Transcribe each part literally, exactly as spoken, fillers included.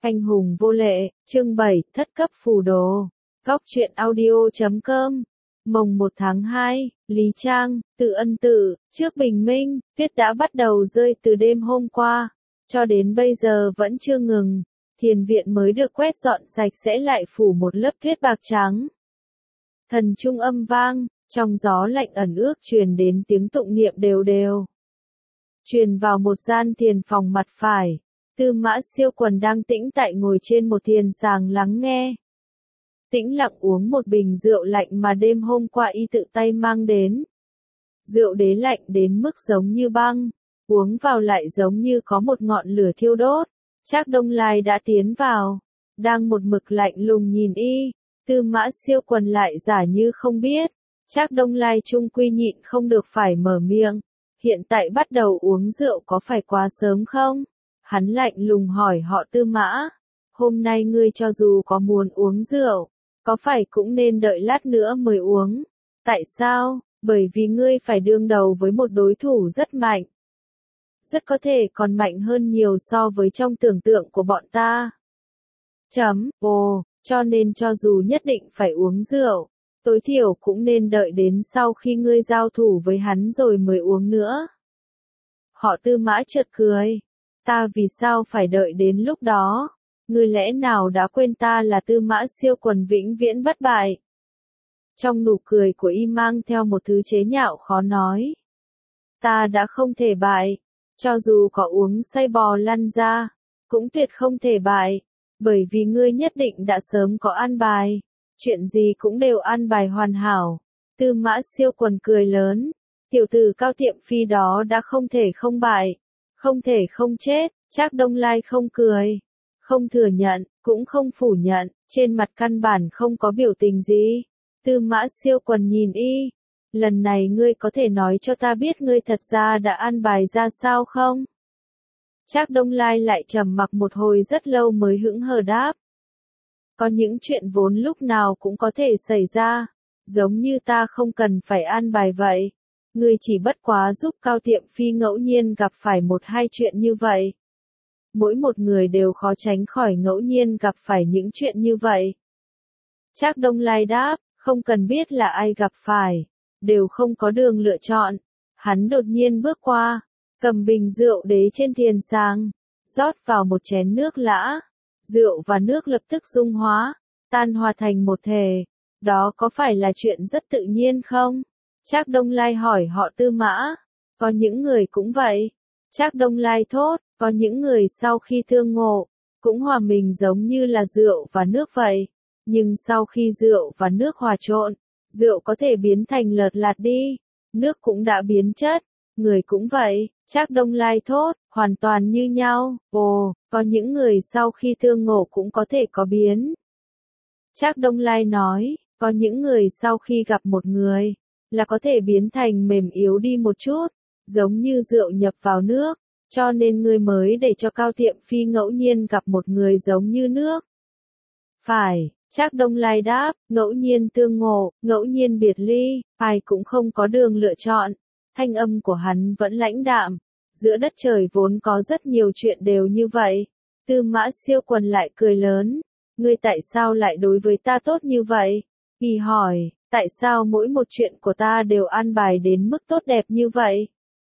Anh hùng vô lệ, chương bảy, thất cấp phù đồ. Góc truyện audio chấm com. Mồng một tháng hai, Lý Trang, Tự Ân Tự, trước bình minh, tuyết đã bắt đầu rơi từ đêm hôm qua, cho đến bây giờ vẫn chưa ngừng. Thiền viện mới được quét dọn sạch sẽ lại phủ một lớp tuyết bạc trắng. Thần trung âm vang, trong gió lạnh ẩn ước truyền đến tiếng tụng niệm đều đều. Truyền vào một gian thiền phòng mặt phải. Tư Mã Siêu Quần đang tĩnh tại ngồi trên một thiền sàng lắng nghe. Tĩnh lặng uống một bình rượu lạnh mà đêm hôm qua y tự tay mang đến. Rượu đế lạnh đến mức giống như băng, uống vào lại giống như có một ngọn lửa thiêu đốt. Trác Đông Lai đã tiến vào, đang một mực lạnh lùng nhìn y. Tư Mã Siêu Quần lại giả như không biết. Trác Đông Lai trung quy nhịn không được phải mở miệng. Hiện tại bắt đầu uống rượu có phải quá sớm không? Hắn lạnh lùng hỏi họ Tư Mã, hôm nay ngươi cho dù có muốn uống rượu, có phải cũng nên đợi lát nữa mới uống? Tại sao? Bởi vì ngươi phải đương đầu với một đối thủ rất mạnh. Rất có thể còn mạnh hơn nhiều so với trong tưởng tượng của bọn ta. Chấm, ồ, cho nên cho dù nhất định phải uống rượu, tối thiểu cũng nên đợi đến sau khi ngươi giao thủ với hắn rồi mới uống nữa. Họ Tư Mã chợt cười. Ta vì sao phải đợi đến lúc đó? Ngươi lẽ nào đã quên ta là Tư Mã Siêu Quần vĩnh viễn bất bại? Trong nụ cười của y mang theo một thứ chế nhạo khó nói. Ta đã không thể bại, cho dù có uống say bò lăn ra, cũng tuyệt không thể bại, bởi vì ngươi nhất định đã sớm có an bài, chuyện gì cũng đều an bài hoàn hảo. Tư Mã Siêu Quần cười lớn, tiểu tử Cao Tiệm Phi đó đã không thể không bại. Không thể không chết. Trác Đông Lai không cười, không thừa nhận, cũng không phủ nhận, trên mặt căn bản không có biểu tình gì. Tư Mã Siêu Quần nhìn y, lần này ngươi có thể nói cho ta biết ngươi thật ra đã an bài ra sao không? Trác Đông Lai lại trầm mặc một hồi rất lâu mới hững hờ đáp. Có những chuyện vốn lúc nào cũng có thể xảy ra, giống như ta không cần phải an bài vậy. Ngươi chỉ bất quá giúp Cao Tiệm Phi ngẫu nhiên gặp phải một hai chuyện như vậy. Mỗi một người đều khó tránh khỏi ngẫu nhiên gặp phải những chuyện như vậy. Trác Đông Lai đáp, không cần biết là ai gặp phải, đều không có đường lựa chọn. Hắn đột nhiên bước qua, cầm bình rượu đế trên thiền sàng, rót vào một chén nước lã. Rượu và nước lập tức dung hóa, tan hòa thành một thể. Đó có phải là chuyện rất tự nhiên không? Trác Đông Lai hỏi họ Tư Mã, có những người cũng vậy. Trác Đông Lai thốt, có những người sau khi thương ngộ, cũng hòa mình giống như là rượu và nước vậy. Nhưng sau khi rượu và nước hòa trộn, rượu có thể biến thành lợt lạt đi, nước cũng đã biến chất, người cũng vậy. Trác Đông Lai thốt, hoàn toàn như nhau. Ồ, có những người sau khi thương ngộ cũng có thể có biến. Trác Đông Lai nói, có những người sau khi gặp một người, là có thể biến thành mềm yếu đi một chút, giống như rượu nhập vào nước, cho nên ngươi mới để cho Cao Tiệm Phi ngẫu nhiên gặp một người giống như nước. Phải, Trác Đông Lai đáp, ngẫu nhiên tương ngộ, ngẫu nhiên biệt ly, ai cũng không có đường lựa chọn. Thanh âm của hắn vẫn lãnh đạm, giữa đất trời vốn có rất nhiều chuyện đều như vậy. Tư Mã Siêu Quần lại cười lớn, ngươi tại sao lại đối với ta tốt như vậy? Y hỏi, tại sao mỗi một chuyện của ta đều an bài đến mức tốt đẹp như vậy?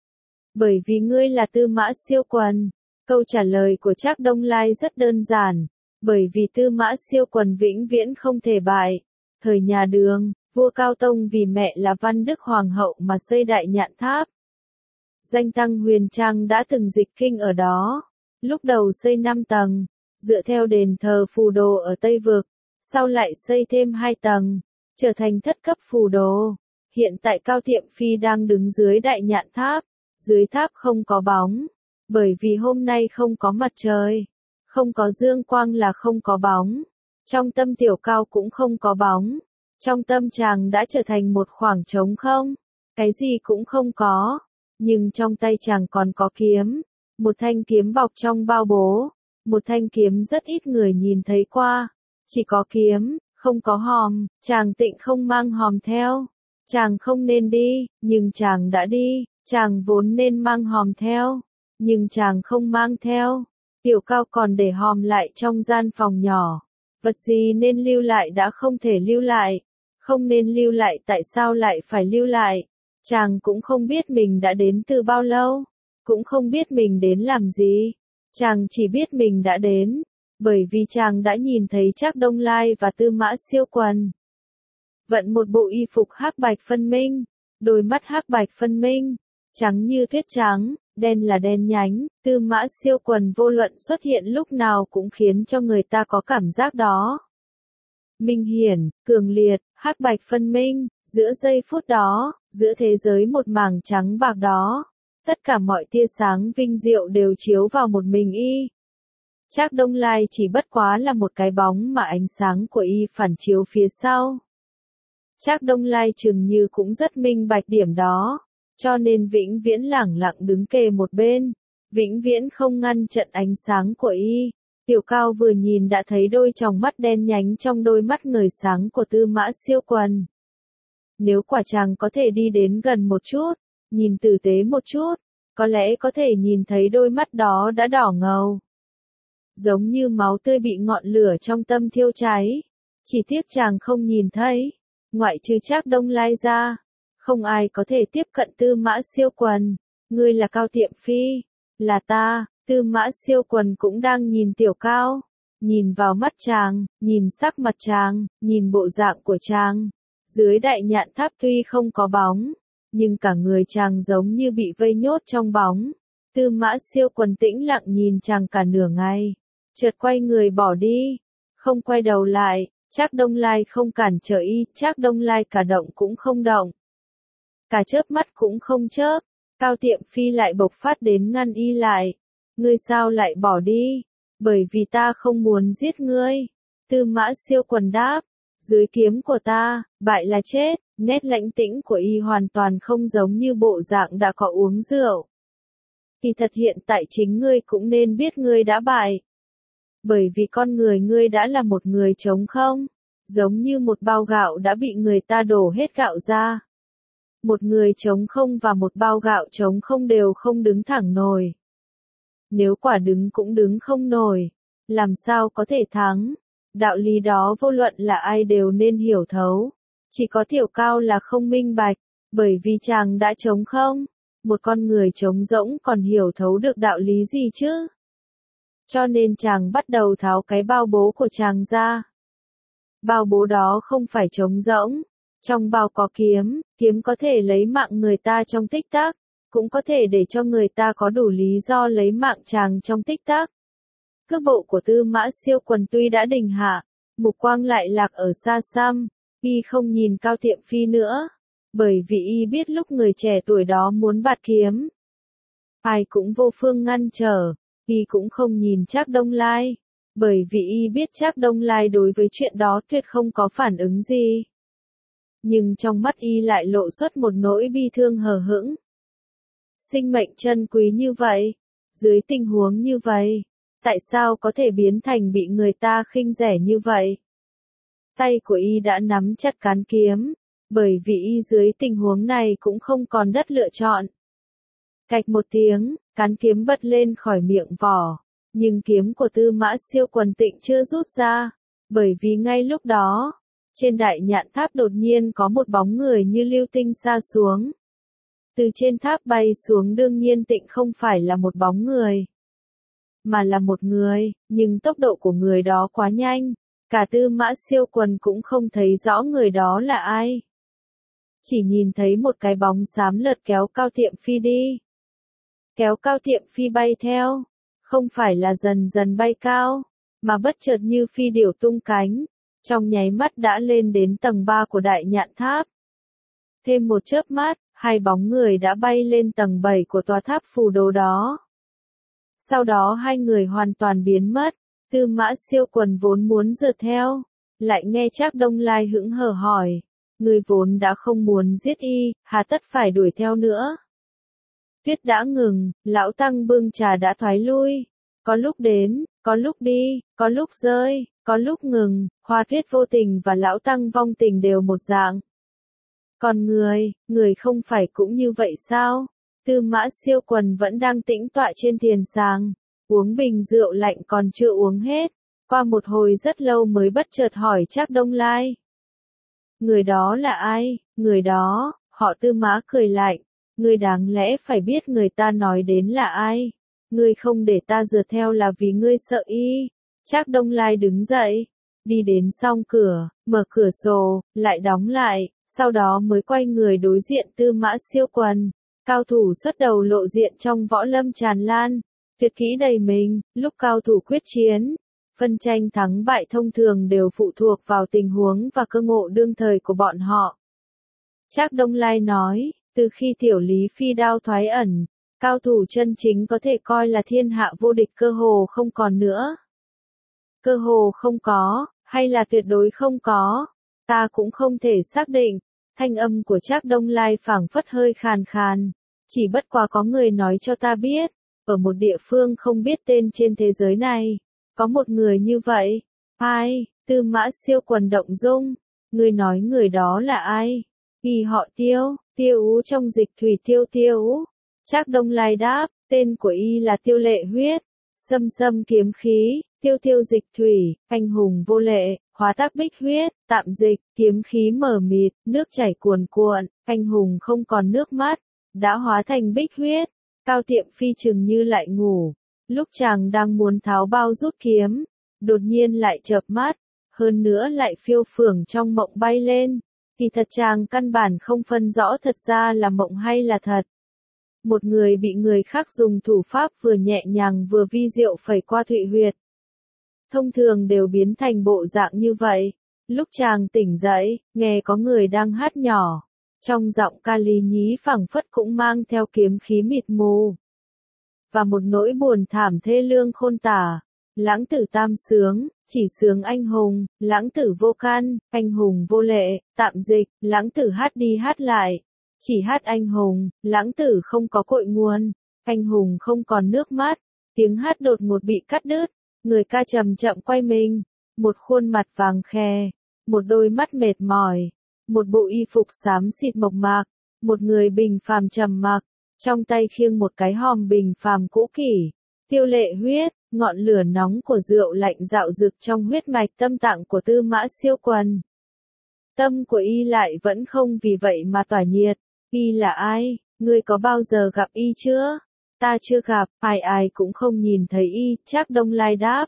Bởi vì ngươi là Tư Mã Siêu Quần. Câu trả lời của Trác Đông Lai rất đơn giản. Bởi vì Tư Mã Siêu Quần vĩnh viễn không thể bại. Thời nhà Đường, vua Cao Tông vì mẹ là Văn Đức Hoàng hậu mà xây Đại Nhạn Tháp. Danh tăng Huyền Trang đã từng dịch kinh ở đó. Lúc đầu xây năm tầng, dựa theo đền thờ phù đồ ở Tây Vực. Sau lại xây thêm hai tầng, trở thành thất cấp phù đồ. Hiện tại Cao Tiệm Phi đang đứng dưới Đại Nhạn Tháp. Dưới tháp không có bóng, bởi vì hôm nay không có mặt trời, không có dương quang là không có bóng. Trong tâm Tiểu Cao cũng không có bóng. Trong tâm chàng đã trở thành một khoảng trống không, cái gì cũng không có. Nhưng trong tay chàng còn có kiếm, một thanh kiếm bọc trong bao bố, một thanh kiếm rất ít người nhìn thấy qua. Chỉ có kiếm, không có hòm, chàng tịnh không mang hòm theo. Chàng không nên đi, nhưng chàng đã đi. Chàng vốn nên mang hòm theo, nhưng chàng không mang theo. Tiểu Cao còn để hòm lại trong gian phòng nhỏ. Vật gì nên lưu lại đã không thể lưu lại. Không nên lưu lại tại sao lại phải lưu lại. Chàng cũng không biết mình đã đến từ bao lâu. Cũng không biết mình đến làm gì. Chàng chỉ biết mình đã đến. Bởi vì chàng đã nhìn thấy Trác Đông Lai và Tư Mã Siêu Quần. Vận một bộ y phục hắc bạch phân minh. Đôi mắt hắc bạch phân minh. Trắng như tuyết trắng, đen là đen nhánh. Tư Mã Siêu Quần vô luận xuất hiện lúc nào cũng khiến cho người ta có cảm giác đó. Minh hiển, cường liệt, hắc bạch phân minh. Giữa giây phút đó, giữa thế giới một mảng trắng bạc đó. Tất cả mọi tia sáng vinh diệu đều chiếu vào một mình y. Trác Đông Lai chỉ bất quá là một cái bóng mà ánh sáng của y phản chiếu phía sau. Trác Đông Lai chừng như cũng rất minh bạch điểm đó, cho nên vĩnh viễn lẳng lặng đứng kề một bên, vĩnh viễn không ngăn trận ánh sáng của y. Tiểu Cao vừa nhìn đã thấy đôi tròng mắt đen nhánh trong đôi mắt ngời sáng của Tư Mã Siêu Quần. Nếu quả chàng có thể đi đến gần một chút, nhìn tử tế một chút, có lẽ có thể nhìn thấy đôi mắt đó đã đỏ ngầu. Giống như máu tươi bị ngọn lửa trong tâm thiêu cháy. Chỉ tiếc chàng không nhìn thấy. Ngoại trừ Trác Đông Lai ra, không ai có thể tiếp cận Tư Mã Siêu Quần. Ngươi là Cao Tiệm Phi. Là ta. Tư Mã Siêu Quần cũng đang nhìn Tiểu Cao. Nhìn vào mắt chàng, nhìn sắc mặt chàng, nhìn bộ dạng của chàng. Dưới đại nhạn tháp tuy không có bóng, nhưng cả người chàng giống như bị vây nhốt trong bóng. Tư Mã Siêu Quần tĩnh lặng nhìn chàng cả nửa ngày. Chợt quay người bỏ đi. Không quay đầu lại. Trác Đông Lai không cản trở y. Trác Đông Lai cả động cũng không động. Cả chớp mắt cũng không chớp. Cao Tiệm Phi lại bộc phát đến ngăn y lại. Ngươi sao lại bỏ đi? Bởi vì ta không muốn giết ngươi. Tư Mã Siêu Quần đáp. Dưới kiếm của ta, bại là chết. Nét lãnh tĩnh của y hoàn toàn không giống như bộ dạng đã có uống rượu. Kỳ thật hiện tại chính ngươi cũng nên biết ngươi đã bại. Bởi vì con người ngươi đã là một người trống không. Giống như một bao gạo đã bị người ta đổ hết gạo ra. Một người trống không và một bao gạo trống không đều không đứng thẳng nổi. Nếu quả đứng cũng đứng không nổi, làm sao có thể thắng? Đạo lý đó vô luận là ai đều nên hiểu thấu. Chỉ có Tiểu Cao là không minh bạch, bởi vì chàng đã trống không. Một con người trống rỗng còn hiểu thấu được đạo lý gì chứ? Cho nên chàng bắt đầu tháo cái bao bố của chàng ra. Bao bố đó không phải trống rỗng. Trong bao có kiếm, kiếm có thể lấy mạng người ta trong tích tắc, cũng có thể để cho người ta có đủ lý do lấy mạng chàng trong tích tắc. Cước bộ của Tư Mã Siêu Quần tuy đã đình hạ, mục quang lại lạc ở xa xăm, y không nhìn Cao Tiệm Phi nữa, bởi vì y biết lúc người trẻ tuổi đó muốn bạt kiếm, ai cũng vô phương ngăn trở. Y cũng không nhìn Trác Đông Lai, bởi vì y biết Trác Đông Lai đối với chuyện đó tuyệt không có phản ứng gì. Nhưng trong mắt y lại lộ xuất một nỗi bi thương hờ hững. Sinh mệnh chân quý như vậy, dưới tình huống như vậy, tại sao có thể biến thành bị người ta khinh rẻ như vậy? Tay của y đã nắm chặt cán kiếm, bởi vì y dưới tình huống này cũng không còn đất lựa chọn. Cạch một tiếng, cán kiếm bật lên khỏi miệng vỏ, nhưng kiếm của Tư Mã Siêu Quần tịnh chưa rút ra, bởi vì ngay lúc đó, trên đại nhạn tháp đột nhiên có một bóng người như lưu tinh sa xuống. Từ trên tháp bay xuống đương nhiên tịnh không phải là một bóng người, mà là một người, nhưng tốc độ của người đó quá nhanh, cả Tư Mã Siêu Quần cũng không thấy rõ người đó là ai. Chỉ nhìn thấy một cái bóng xám lật kéo Cao Tiệm Phi đi. Kéo Cao Tiệm Phi bay theo, không phải là dần dần bay cao, mà bất chợt như phi điểu tung cánh, trong nháy mắt đã lên đến tầng ba của đại nhạn tháp. Thêm một chớp mắt, hai bóng người đã bay lên tầng bảy của tòa tháp phù đồ đó. Sau đó hai người hoàn toàn biến mất, Tư Mã Siêu Quần vốn muốn rượt theo, lại nghe Trác Đông Lai hững hờ hỏi, người vốn đã không muốn giết y, hà tất phải đuổi theo nữa. Tuyết đã ngừng, lão tăng bưng trà đã thoái lui, có lúc đến, có lúc đi, có lúc rơi, có lúc ngừng, Hoa Tuyết vô tình và lão tăng vong tình đều một dạng. Còn người, người không phải cũng như vậy sao? Tư Mã Siêu Quần vẫn đang tĩnh tọa trên thiền sàng, uống bình rượu lạnh còn chưa uống hết. Qua một hồi rất lâu mới bất chợt hỏi Trác Đông Lai. Người đó là ai? Người đó, họ Tư Mã cười lạnh. Ngươi đáng lẽ phải biết người ta nói đến là ai. Ngươi không để ta dựa theo là vì ngươi sợ y. Trác Đông Lai đứng dậy, đi đến song cửa, mở cửa sổ, lại đóng lại, sau đó mới quay người đối diện Tư Mã Siêu Quần. Cao thủ xuất đầu lộ diện trong võ lâm tràn lan, tuyệt kỹ đầy mình, lúc cao thủ quyết chiến. Phân tranh thắng bại thông thường đều phụ thuộc vào tình huống và cơ ngộ đương thời của bọn họ. Trác Đông Lai nói, từ khi tiểu lý phi đao thoái ẩn, cao thủ chân chính có thể coi là thiên hạ vô địch cơ hồ không còn nữa. Cơ hồ không có, hay là tuyệt đối không có, ta cũng không thể xác định. Thanh âm của Trác Đông Lai phảng phất hơi khàn khàn, chỉ bất quá có người nói cho ta biết, ở một địa phương không biết tên trên thế giới này, có một người như vậy. Ai? Tư Mã Siêu Quần động dung. Ngươi nói người đó là ai? Y họ Tiêu, Tiêu Ú trong dịch thủy Tiêu Tiêu Ú. Trác Đông Lai đáp, tên của y là Tiêu Lệ Huyết. Xâm xâm kiếm khí, Tiêu Tiêu dịch thủy, anh hùng vô lệ, hóa tác bích huyết, tạm dịch, kiếm khí mờ mịt, nước chảy cuồn cuộn, anh hùng không còn nước mắt, đã hóa thành bích huyết. Cao Tiệm Phi chừng như lại ngủ, lúc chàng đang muốn tháo bao rút kiếm, đột nhiên lại chợp mắt, hơn nữa lại phiêu phường trong mộng bay lên, thì thật chàng căn bản không phân rõ thật ra là mộng hay là thật. Một người bị người khác dùng thủ pháp vừa nhẹ nhàng vừa vi diệu phẩy qua thụy huyệt. Thông thường đều biến thành bộ dạng như vậy. Lúc chàng tỉnh dậy, nghe có người đang hát nhỏ. Trong giọng ca lý nhí phảng phất cũng mang theo kiếm khí mịt mù. Và một nỗi buồn thảm thê lương khôn tả. Lãng tử tam sướng, chỉ sướng anh hùng, lãng tử vô can, anh hùng vô lệ, tạm dịch, lãng tử hát đi hát lại. Chỉ hát anh hùng, lãng tử không có cội nguồn, anh hùng không còn nước mắt. Tiếng hát đột ngột bị cắt đứt, người ca chậm chậm quay mình, một khuôn mặt vàng khè, một đôi mắt mệt mỏi, một bộ y phục xám xịt mộc mạc, một người bình phàm trầm mặc, trong tay khiêng một cái hòm bình phàm cũ kỷ. Tiêu Lệ Huyết, ngọn lửa nóng của rượu lạnh dạo dực trong huyết mạch tâm tạng của Tư Mã Siêu Quần. Tâm của y lại vẫn không vì vậy mà tỏa nhiệt. Y là ai? Ngươi có bao giờ gặp y chưa? Ta chưa gặp, ai ai cũng không nhìn thấy y, Trác Đông Lai đáp.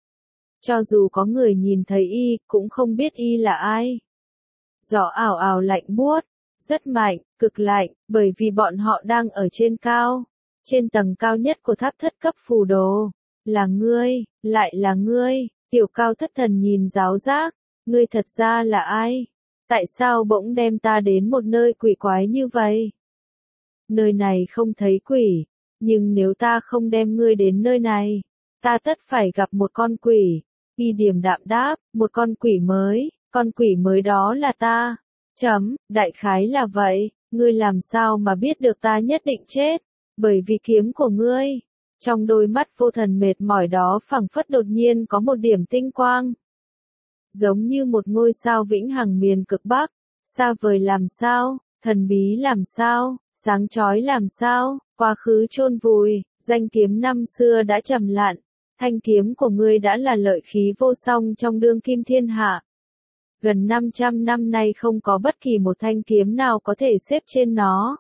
Cho dù có người nhìn thấy y, cũng không biết y là ai. Gió ảo ảo lạnh buốt, rất mạnh, cực lạnh, bởi vì bọn họ đang ở trên cao, trên tầng cao nhất của tháp thất cấp phù đồ. Là ngươi, lại là ngươi, Tiểu Cao thất thần nhìn giáo giác, ngươi thật ra là ai? Tại sao bỗng đem ta đến một nơi quỷ quái như vậy? Nơi này không thấy quỷ, nhưng nếu ta không đem ngươi đến nơi này, ta tất phải gặp một con quỷ. Y điềm đạm đáp, một con quỷ mới, con quỷ mới đó là ta. Chấm, đại khái là vậy, ngươi làm sao mà biết được ta nhất định chết, bởi vì kiếm của ngươi. Trong đôi mắt vô thần mệt mỏi đó phảng phất đột nhiên có một điểm tinh quang. Giống như một ngôi sao vĩnh hằng miền cực Bắc, xa vời làm sao, thần bí làm sao, sáng chói làm sao, quá khứ chôn vùi, danh kiếm năm xưa đã trầm lặng, thanh kiếm của ngươi đã là lợi khí vô song trong đương kim thiên hạ. Gần năm trăm năm nay không có bất kỳ một thanh kiếm nào có thể xếp trên nó.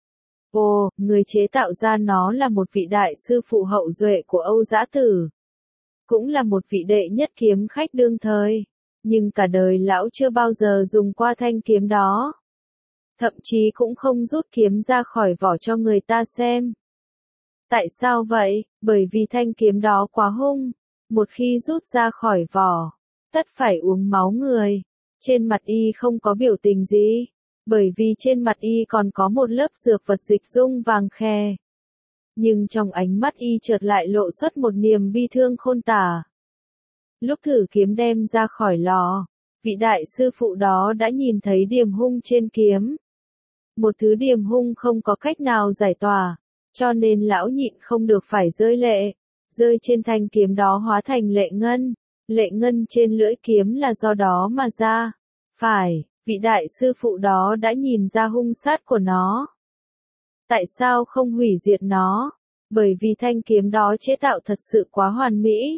Ồ, người chế tạo ra nó là một vị đại sư phụ hậu duệ của Âu Dã Tử. Cũng là một vị đệ nhất kiếm khách đương thời. Nhưng cả đời lão chưa bao giờ dùng qua thanh kiếm đó. Thậm chí cũng không rút kiếm ra khỏi vỏ cho người ta xem. Tại sao vậy? Bởi vì thanh kiếm đó quá hung. Một khi rút ra khỏi vỏ, tất phải uống máu người. Trên mặt y không có biểu tình gì. Bởi vì trên mặt y còn có một lớp dược vật dịch dung vàng khè. Nhưng trong ánh mắt y chợt lại lộ xuất một niềm bi thương khôn tả. Lúc thử kiếm đem ra khỏi lò, vị đại sư phụ đó đã nhìn thấy điểm hung trên kiếm. Một thứ điểm hung không có cách nào giải tỏa, cho nên lão nhịn không được phải rơi lệ. Rơi trên thanh kiếm đó hóa thành lệ ngân. Lệ ngân trên lưỡi kiếm là do đó mà ra. Phải, vị đại sư phụ đó đã nhìn ra hung sát của nó. Tại sao không hủy diệt nó? bởi vì thanh kiếm đó chế tạo thật sự quá hoàn mỹ.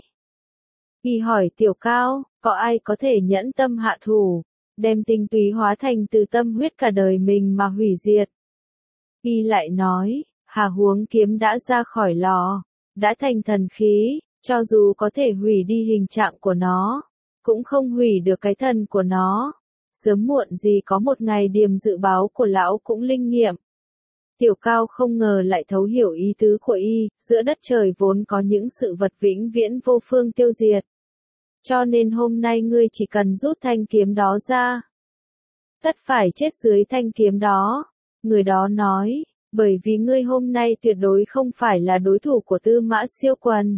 Y hỏi Tiểu Cao, có ai có thể nhẫn tâm hạ thủ, đem tinh túy hóa thành từ tâm huyết cả đời mình mà hủy diệt? Y lại nói, hà huống kiếm đã ra khỏi lò, đã thành thần khí, cho dù có thể hủy đi hình trạng của nó, cũng không hủy được cái thần của nó. Sớm muộn gì có một ngày điềm dự báo của lão cũng linh nghiệm. Tiểu Cao không ngờ lại thấu hiểu ý tứ của y, giữa đất trời vốn có những sự vật vĩnh viễn vô phương tiêu diệt. Cho nên hôm nay ngươi chỉ cần rút thanh kiếm đó ra, tất phải chết dưới thanh kiếm đó. Người đó nói, bởi vì ngươi hôm nay tuyệt đối không phải là đối thủ của Tư Mã Siêu Quần.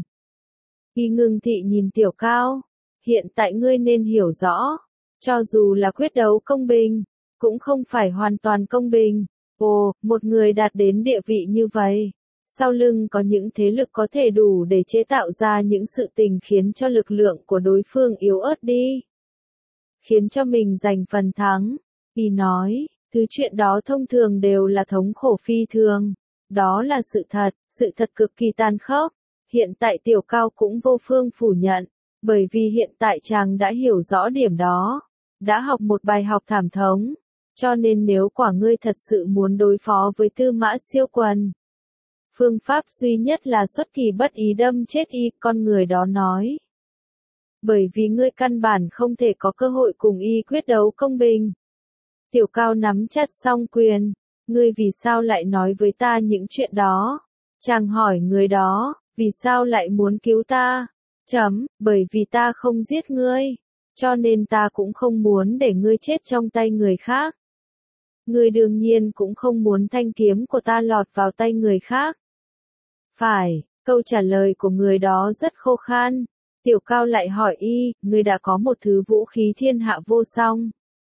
Y ngưng thị nhìn Tiểu Cao, hiện tại ngươi nên hiểu rõ, cho dù là quyết đấu công bình, cũng không phải hoàn toàn công bình. Ồ, một người đạt đến địa vị như vậy, sau lưng có những thế lực có thể đủ để chế tạo ra những sự tình khiến cho lực lượng của đối phương yếu ớt đi, khiến cho mình giành phần thắng. Y nói, thứ chuyện đó thông thường đều là thống khổ phi thường, đó là sự thật, sự thật cực kỳ tàn khốc. Hiện tại Tiểu Cao cũng vô phương phủ nhận, bởi vì hiện tại chàng đã hiểu rõ điểm đó, đã học một bài học thảm thống. Cho nên nếu quả ngươi thật sự muốn đối phó với Tư Mã Siêu Quần, phương pháp duy nhất là xuất kỳ bất ý đâm chết y. Con người đó nói, bởi vì ngươi căn bản không thể có cơ hội cùng y quyết đấu công bình. Tiểu Cao nắm chặt song quyền, ngươi vì sao lại nói với ta những chuyện đó? Chàng hỏi người đó, vì sao lại muốn cứu ta? Chấm, bởi vì ta không giết ngươi, cho nên ta cũng không muốn để ngươi chết trong tay người khác. Ngươi đương nhiên cũng không muốn thanh kiếm của ta lọt vào tay người khác. Phải, câu trả lời của người đó rất khô khan. Tiểu Cao lại hỏi y, ngươi đã có một thứ vũ khí thiên hạ vô song,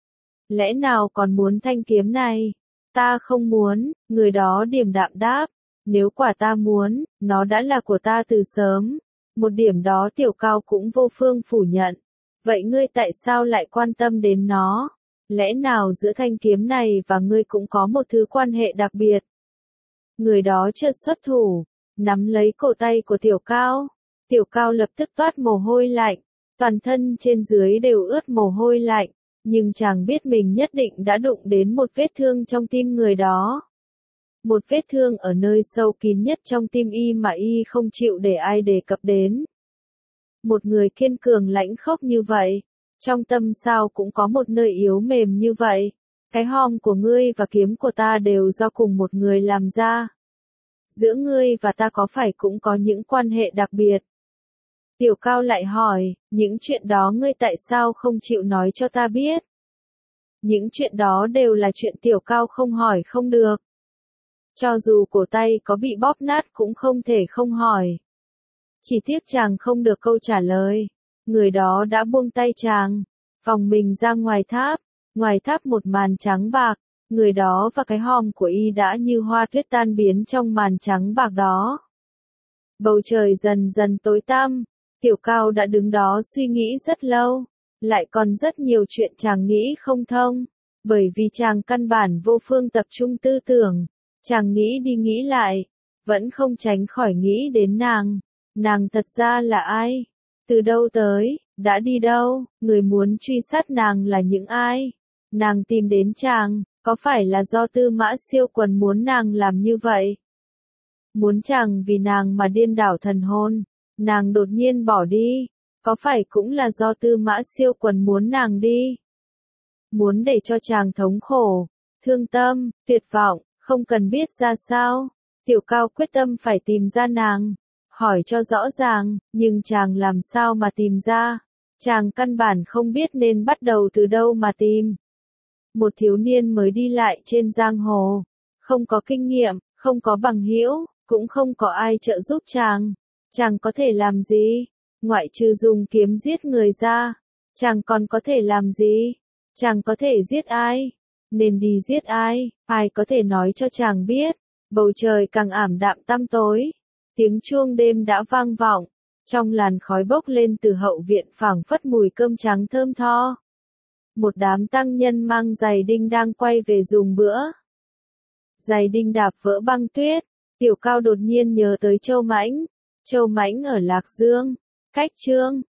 lẽ nào còn muốn thanh kiếm này? Ta không muốn, người đó điềm đạm đáp, nếu quả ta muốn, nó đã là của ta từ sớm. Một điểm đó Tiểu Cao cũng vô phương phủ nhận. Vậy ngươi tại sao lại quan tâm đến nó? Lẽ nào giữa thanh kiếm này và ngươi cũng có một thứ quan hệ đặc biệt? Người đó chợt xuất thủ, nắm lấy cổ tay của Tiểu Cao. Tiểu Cao lập tức toát mồ hôi lạnh, toàn thân trên dưới đều ướt mồ hôi lạnh, nhưng chàng biết mình nhất định đã đụng đến một vết thương trong tim người đó. Một vết thương ở nơi sâu kín nhất trong tim y mà y không chịu để ai đề cập đến. Một người kiên cường lãnh khốc như vậy, trong tâm sao cũng có một nơi yếu mềm như vậy. Cái hòm của ngươi và kiếm của ta đều do cùng một người làm ra. Giữa ngươi và ta có phải cũng có những quan hệ đặc biệt? Tiểu Cao lại hỏi, những chuyện đó ngươi tại sao không chịu nói cho ta biết? Những chuyện đó đều là chuyện Tiểu Cao không hỏi không được. Cho dù cổ tay có bị bóp nát cũng không thể không hỏi. Chỉ tiếc chàng không được câu trả lời. Người đó đã buông tay chàng, vòng mình ra ngoài tháp. Ngoài tháp một màn trắng bạc, người đó và cái hòm của y đã như hoa tuyết tan biến trong màn trắng bạc đó. Bầu trời dần dần tối tăm, Tiểu Cao đã đứng đó suy nghĩ rất lâu, lại còn rất nhiều chuyện chàng nghĩ không thông, bởi vì chàng căn bản vô phương tập trung tư tưởng, chàng nghĩ đi nghĩ lại, vẫn không tránh khỏi nghĩ đến nàng. Nàng thật ra là ai? Từ đâu tới? Đã đi đâu? Người muốn truy sát nàng là những ai? Nàng tìm đến chàng, có phải là do Tư Mã Siêu Quần muốn nàng làm như vậy? Muốn chàng vì nàng mà điên đảo thần hồn, nàng đột nhiên bỏ đi, có phải cũng là do Tư Mã Siêu Quần muốn nàng đi? Muốn để cho chàng thống khổ, thương tâm, tuyệt vọng, không cần biết ra sao? Tiểu Cao quyết tâm phải tìm ra nàng, hỏi cho rõ ràng, nhưng chàng làm sao mà tìm ra? Chàng căn bản không biết nên bắt đầu từ đâu mà tìm. Một thiếu niên mới đi lại trên giang hồ, không có kinh nghiệm, không có bằng hữu, cũng không có ai trợ giúp chàng. Chàng có thể làm gì? Ngoại trừ dùng kiếm giết người ra, chàng còn có thể làm gì? Chàng có thể giết ai? Nên đi giết ai? Ai có thể nói cho chàng biết? Bầu trời càng ảm đạm tăm tối, tiếng chuông đêm đã vang vọng, trong làn khói bốc lên từ hậu viện phảng phất mùi cơm trắng thơm tho. Một đám tăng nhân mang giày đinh đang quay về dùng bữa. Giày đinh đạp vỡ băng tuyết, Tiểu Cao đột nhiên nhớ tới Châu Mãnh. Châu Mãnh ở Lạc Dương, cách Trương